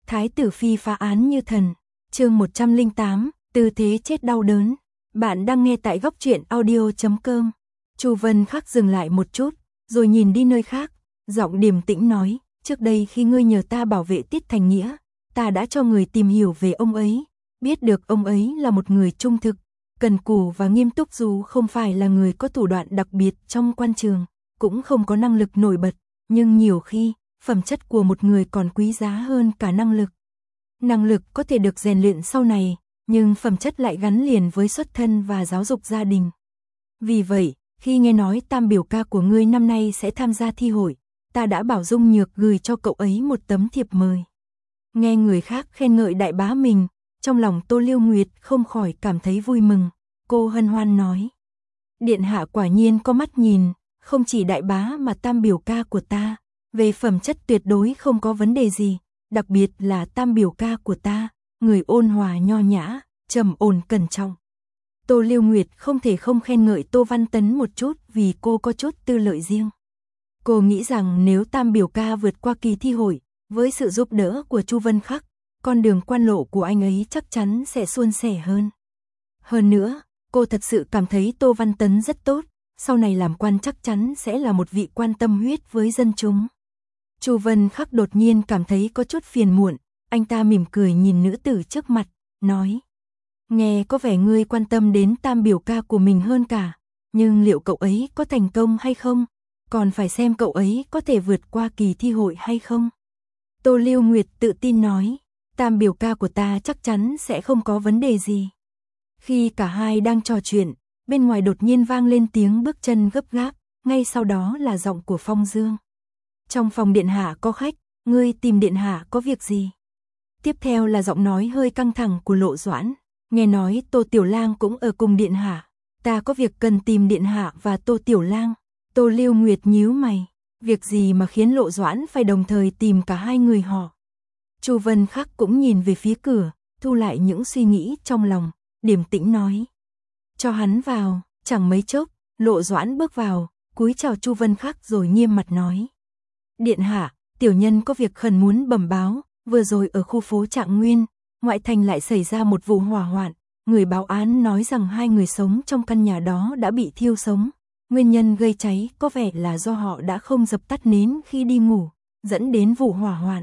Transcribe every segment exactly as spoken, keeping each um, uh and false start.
Thái tử phi phá án như thần. Chương một trăm lẻ tám, tư thế chết đau đớn. Bạn đang nghe tại góc truyện audio chấm com. Chu Vân Khắc dừng lại một chút, rồi nhìn đi nơi khác, giọng điềm tĩnh nói, trước đây khi ngươi nhờ ta bảo vệ Tiết Thành Nghĩa, ta đã cho người tìm hiểu về ông ấy, biết được ông ấy là một người trung thực, cần cù và nghiêm túc, dù không phải là người có thủ đoạn đặc biệt trong quan trường, cũng không có năng lực nổi bật, nhưng nhiều khi, phẩm chất của một người còn quý giá hơn cả năng lực. Năng lực có thể được rèn luyện sau này, nhưng phẩm chất lại gắn liền với xuất thân và giáo dục gia đình. Vì vậy, khi nghe nói tam biểu ca của ngươi năm nay sẽ tham gia thi hội, ta đã bảo Dung Nhược gửi cho cậu ấy một tấm thiệp mời. Nghe người khác khen ngợi đại bá mình, trong lòng Tô Liêu Nguyệt không khỏi cảm thấy vui mừng. Cô hân hoan nói, điện hạ quả nhiên có mắt nhìn, không chỉ đại bá mà tam biểu ca của ta, về phẩm chất tuyệt đối không có vấn đề gì, đặc biệt là tam biểu ca của ta, người ôn hòa nho nhã, trầm ổn cẩn trọng. Tô Liêu Nguyệt không thể không khen ngợi Tô Văn Tấn một chút vì cô có chút tư lợi riêng. Cô nghĩ rằng nếu tam biểu ca vượt qua kỳ thi hội, với sự giúp đỡ của Chu Vân Khắc, con đường quan lộ của anh ấy chắc chắn sẽ suôn sẻ hơn. Hơn nữa, cô thật sự cảm thấy Tô Văn Tấn rất tốt, sau này làm quan chắc chắn sẽ là một vị quan tâm huyết với dân chúng. Chu Vân Khắc đột nhiên cảm thấy có chút phiền muộn, anh ta mỉm cười nhìn nữ tử trước mặt, nói, nghe có vẻ ngươi quan tâm đến tam biểu ca của mình hơn cả, nhưng liệu cậu ấy có thành công hay không, còn phải xem cậu ấy có thể vượt qua kỳ thi hội hay không. Tô Liêu Nguyệt tự tin nói, tam biểu ca của ta chắc chắn sẽ không có vấn đề gì. Khi cả hai đang trò chuyện, bên ngoài đột nhiên vang lên tiếng bước chân gấp gáp, ngay sau đó là giọng của Phong Dương. Trong phòng điện hạ có khách, ngươi tìm điện hạ có việc gì? Tiếp theo là giọng nói hơi căng thẳng của Lộ Doãn, nghe nói Tô Tiểu Lang cũng ở cùng điện hạ, ta có việc cần tìm điện hạ và Tô Tiểu Lang. Tô Liêu Nguyệt nhíu mày, việc gì mà khiến Lộ Doãn phải đồng thời tìm cả hai người họ? Chu Vân Khắc cũng nhìn về phía cửa, thu lại những suy nghĩ trong lòng, điềm tĩnh nói, cho hắn vào. Chẳng mấy chốc, Lộ Doãn bước vào, cúi chào Chu Vân Khắc rồi nghiêm mặt nói, điện hạ, tiểu nhân có việc khẩn muốn bẩm báo, vừa rồi ở khu phố Trạng Nguyên, ngoại thành lại xảy ra một vụ hỏa hoạn, người báo án nói rằng hai người sống trong căn nhà đó đã bị thiêu sống, nguyên nhân gây cháy có vẻ là do họ đã không dập tắt nến khi đi ngủ, dẫn đến vụ hỏa hoạn.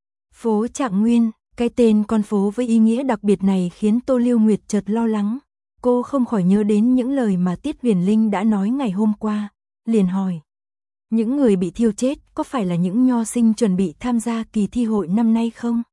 Phố Trạng Nguyên, cái tên con phố với ý nghĩa đặc biệt này khiến Tô Liêu Nguyệt chợt lo lắng, cô không khỏi nhớ đến những lời mà Tiết Huyền Linh đã nói ngày hôm qua, liền hỏi, những người bị thiêu chết có phải là những nho sinh chuẩn bị tham gia kỳ thi hội năm nay không?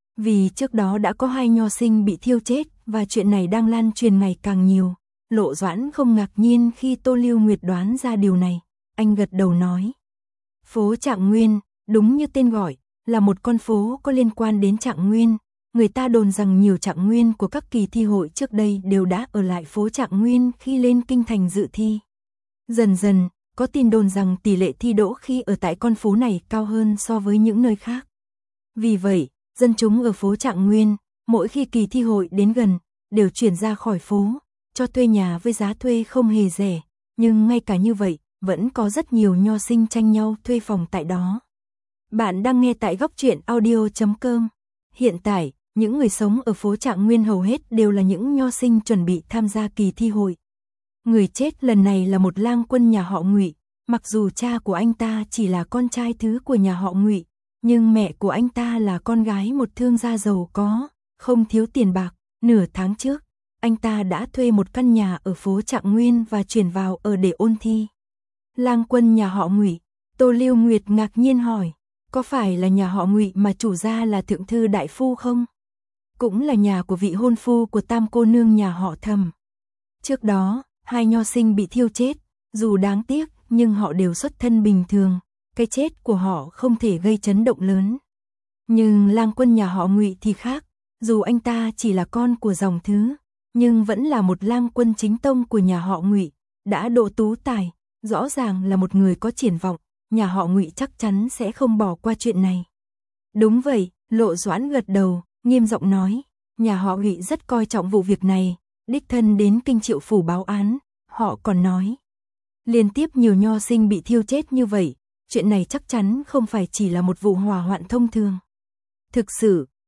Vì trước đó đã có hai nho sinh bị thiêu chết và chuyện này đang lan truyền ngày càng nhiều. Lộ Doãn không ngạc nhiên khi Tô Liêu Nguyệt đoán ra điều này, anh gật đầu nói, phố Trạng Nguyên, đúng như tên gọi, là một con phố có liên quan đến Trạng Nguyên. Người ta đồn rằng nhiều Trạng Nguyên của các kỳ thi hội trước đây đều đã ở lại phố Trạng Nguyên khi lên kinh thành dự thi. Dần dần, có tin đồn rằng tỷ lệ thi đỗ khi ở tại con phố này cao hơn so với những nơi khác. Vì vậy, dân chúng ở phố Trạng Nguyên, mỗi khi kỳ thi hội đến gần, đều chuyển ra khỏi phố, cho thuê nhà với giá thuê không hề rẻ, nhưng ngay cả như vậy, vẫn có rất nhiều nho sinh tranh nhau thuê phòng tại đó. Bạn đang nghe tại góc truyện audio chấm com. Hiện tại, những người sống ở phố Trạng Nguyên hầu hết đều là những nho sinh chuẩn bị tham gia kỳ thi hội. Người chết lần này là một lang quân nhà họ Ngụy, mặc dù cha của anh ta chỉ là con trai thứ của nhà họ Ngụy, nhưng mẹ của anh ta là con gái một thương gia giàu có, không thiếu tiền bạc. Nửa tháng trước, anh ta đã thuê một căn nhà ở phố Trạng Nguyên và chuyển vào ở để ôn thi. Lang quân nhà họ Ngụy, Tô Liêu Nguyệt ngạc nhiên hỏi, có phải là nhà họ Ngụy mà chủ gia là thượng thư đại phu không? Cũng là nhà của vị hôn phu của tam cô nương nhà họ Thẩm. Trước đó, hai nho sinh bị thiêu chết, dù đáng tiếc nhưng họ đều xuất thân bình thường, cái chết của họ không thể gây chấn động lớn. Nhưng lang quân nhà họ Ngụy thì khác, dù anh ta chỉ là con của dòng thứ, nhưng vẫn là một lang quân chính tông của nhà họ Ngụy, đã độ tú tài, rõ ràng là một người có triển vọng, nhà họ Ngụy chắc chắn sẽ không bỏ qua chuyện này. Đúng vậy, Lộ Doãn gật đầu, nghiêm giọng nói, nhà họ Ngụy rất coi trọng vụ việc này, đích thân đến kinh Triệu phủ báo án, họ còn nói, liên tiếp nhiều nho sinh bị thiêu chết như vậy, chuyện này chắc chắn không phải chỉ là một vụ hỏa hoạn thông thường. Thực sự,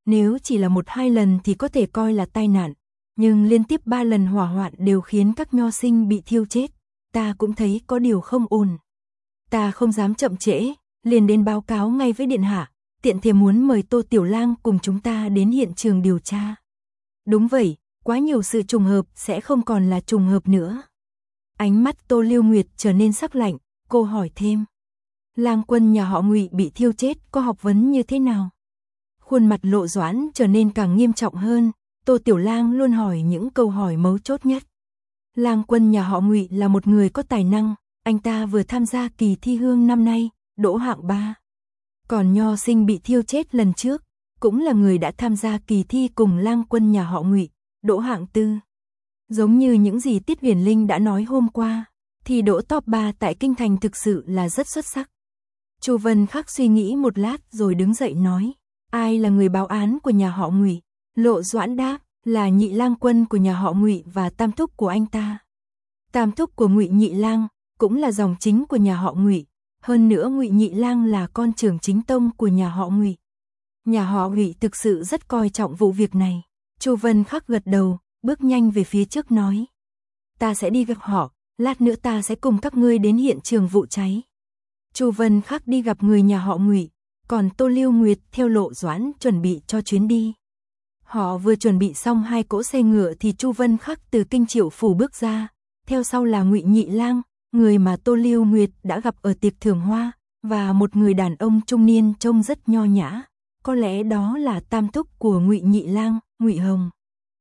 Nếu chỉ là một hai lần thì có thể coi là tai nạn, nhưng liên tiếp ba lần hỏa hoạn đều khiến các nho sinh bị thiêu chết, ta cũng thấy có điều không ổn. Ta không dám chậm trễ, liền đến báo cáo ngay với điện hạ, tiện thể muốn mời Tô Tiểu Lang cùng chúng ta đến hiện trường điều tra. Đúng vậy, quá nhiều sự trùng hợp sẽ không còn là trùng hợp nữa. Ánh mắt Tô Lưu Nguyệt trở nên sắc lạnh, cô hỏi thêm. Lang quân nhà họ Ngụy bị thiêu chết có học vấn như thế nào? Khuôn mặt Lộ Doãn trở nên càng nghiêm trọng hơn, Tô Tiểu Lang luôn hỏi những câu hỏi mấu chốt nhất. Lang quân nhà họ Ngụy là một người có tài năng, anh ta vừa tham gia kỳ thi hương năm nay, đỗ hạng ba. Còn nho sinh bị thiêu chết lần trước, cũng là người đã tham gia kỳ thi cùng Lang quân nhà họ Ngụy, đỗ hạng tư. Giống như những gì Tiết Huyền Linh đã nói hôm qua, thì đỗ top ba tại kinh thành thực sự là rất xuất sắc. Chu Vân Khắc suy nghĩ một lát rồi đứng dậy nói, ai là người báo án của nhà họ Ngụy? Lộ Doãn đáp, là Nhị Lang quân của nhà họ Ngụy và tam thúc của anh ta. Tam thúc của Ngụy Nhị Lang cũng là dòng chính của nhà họ Ngụy, hơn nữa Ngụy Nhị Lang là con trưởng chính tông của nhà họ Ngụy. Nhà họ Ngụy thực sự rất coi trọng vụ việc này. Chu Vân Khắc gật đầu, bước nhanh về phía trước nói, ta sẽ đi gặp họ, lát nữa ta sẽ cùng các ngươi đến hiện trường vụ cháy. Chu Vân Khắc đi gặp người nhà họ Ngụy, còn Tô Lưu Nguyệt theo Lộ Doãn chuẩn bị cho chuyến đi. Họ vừa chuẩn bị xong hai cỗ xe ngựa thì Chu Vân Khắc từ Kinh Triệu phủ bước ra, theo sau là Ngụy Nhị Lang, người mà Tô Lưu Nguyệt đã gặp ở tiệc thưởng hoa, và một người đàn ông trung niên trông rất nho nhã, có lẽ đó là tam thúc của Ngụy Nhị Lang, Ngụy Hồng.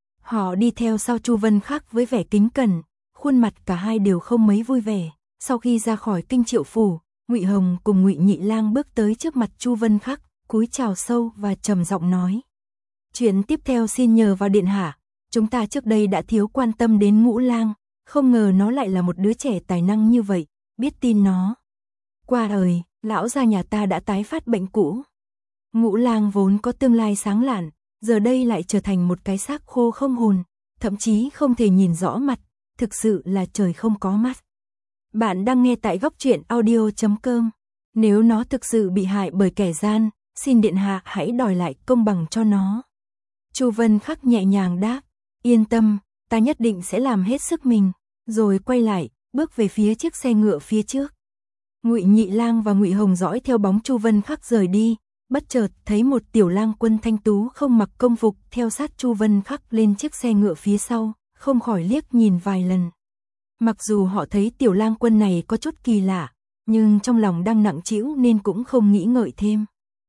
Họ đi theo sau Chu Vân Khắc với vẻ kính cẩn, khuôn mặt cả hai đều không mấy vui vẻ. Sau khi ra khỏi Kinh Triệu phủ, Ngụy Hồng cùng Ngụy Nhị Lang bước tới trước mặt Chu Vân Khắc, cúi chào sâu và trầm giọng nói: "Chuyện tiếp theo xin nhờ vào điện hạ, chúng ta trước đây đã thiếu quan tâm đến Ngũ Lang, không ngờ nó lại là một đứa trẻ tài năng như vậy, biết tin nó. Qua đời, lão gia nhà ta đã tái phát bệnh cũ. Ngũ Lang vốn có tương lai sáng lạn, giờ đây lại trở thành một cái xác khô không hồn, thậm chí không thể nhìn rõ mặt, thực sự là trời không có mắt." Bạn đang nghe tại góc truyện audio chấm com. Nếu nó thực sự bị hại bởi kẻ gian, xin điện hạ hãy đòi lại công bằng cho nó. Chu Vân Khắc nhẹ nhàng đáp: "Yên tâm, ta nhất định sẽ làm hết sức mình." Rồi quay lại, bước về phía chiếc xe ngựa phía trước. Ngụy Nhị Lang và Ngụy Hồng dõi theo bóng Chu Vân Khắc rời đi, bất chợt thấy một tiểu lang quân thanh tú không mặc công phục theo sát Chu Vân Khắc lên chiếc xe ngựa phía sau, không khỏi liếc nhìn vài lần. Mặc dù họ thấy tiểu lang quân này có chút kỳ lạ, nhưng trong lòng đang nặng trĩu nên cũng không nghĩ ngợi thêm.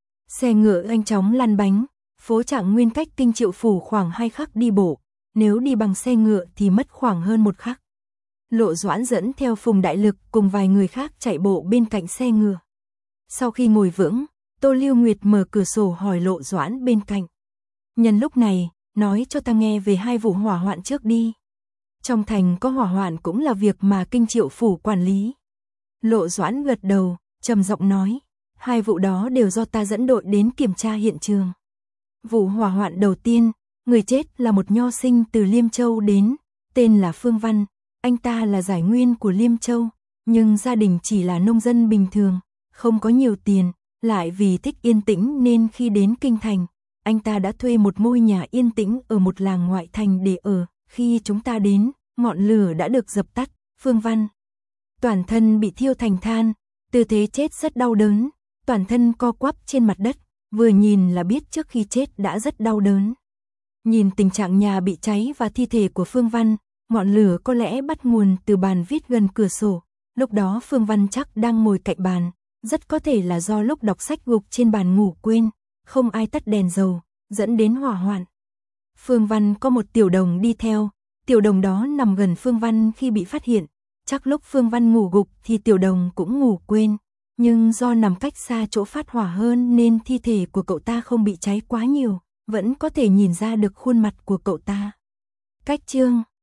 Xe ngựa nhanh chóng lăn bánh, phố Trạng Nguyên cách Kinh Triệu phủ khoảng hai khắc đi bộ, nếu đi bằng xe ngựa thì mất khoảng hơn một khắc. Lộ Doãn dẫn theo Phùng Đại Lực cùng vài người khác chạy bộ bên cạnh xe ngựa. Sau khi ngồi vững, Tô Lưu Nguyệt mở cửa sổ hỏi Lộ Doãn bên cạnh: "Nhân lúc này, nói cho ta nghe về hai vụ hỏa hoạn trước đi. Trong thành có hỏa hoạn cũng là việc mà Kinh Triệu phủ quản lý." Lộ Doãn gật đầu, trầm giọng nói: "Hai vụ đó đều do ta dẫn đội đến kiểm tra hiện trường. Vụ hỏa hoạn đầu tiên, người chết là một nho sinh từ Liêm Châu đến, tên là Phương Văn, anh ta là giải nguyên của Liêm Châu, nhưng gia đình chỉ là nông dân bình thường, không có nhiều tiền, lại vì thích yên tĩnh nên khi đến kinh thành, anh ta đã thuê một ngôi nhà yên tĩnh ở một làng ngoại thành để ở. Khi chúng ta đến, ngọn lửa đã được dập tắt, Phương Văn toàn thân bị thiêu thành than, tư thế chết rất đau đớn, toàn thân co quắp trên mặt đất, vừa nhìn là biết trước khi chết đã rất đau đớn. Nhìn tình trạng nhà bị cháy và thi thể của Phương Văn, ngọn lửa có lẽ bắt nguồn từ bàn viết gần cửa sổ, lúc đó Phương Văn chắc đang ngồi cạnh bàn, rất có thể là do lúc đọc sách gục trên bàn ngủ quên, không ai tắt đèn dầu, dẫn đến hỏa hoạn. Phương Văn có một tiểu đồng đi theo, tiểu đồng đó nằm gần Phương Văn khi bị phát hiện, chắc lúc Phương Văn ngủ gục thì tiểu đồng cũng ngủ quên, nhưng do nằm cách xa chỗ phát hỏa hơn nên thi thể của cậu ta không bị cháy quá nhiều, vẫn có thể nhìn ra được khuôn mặt của cậu ta." Cách chương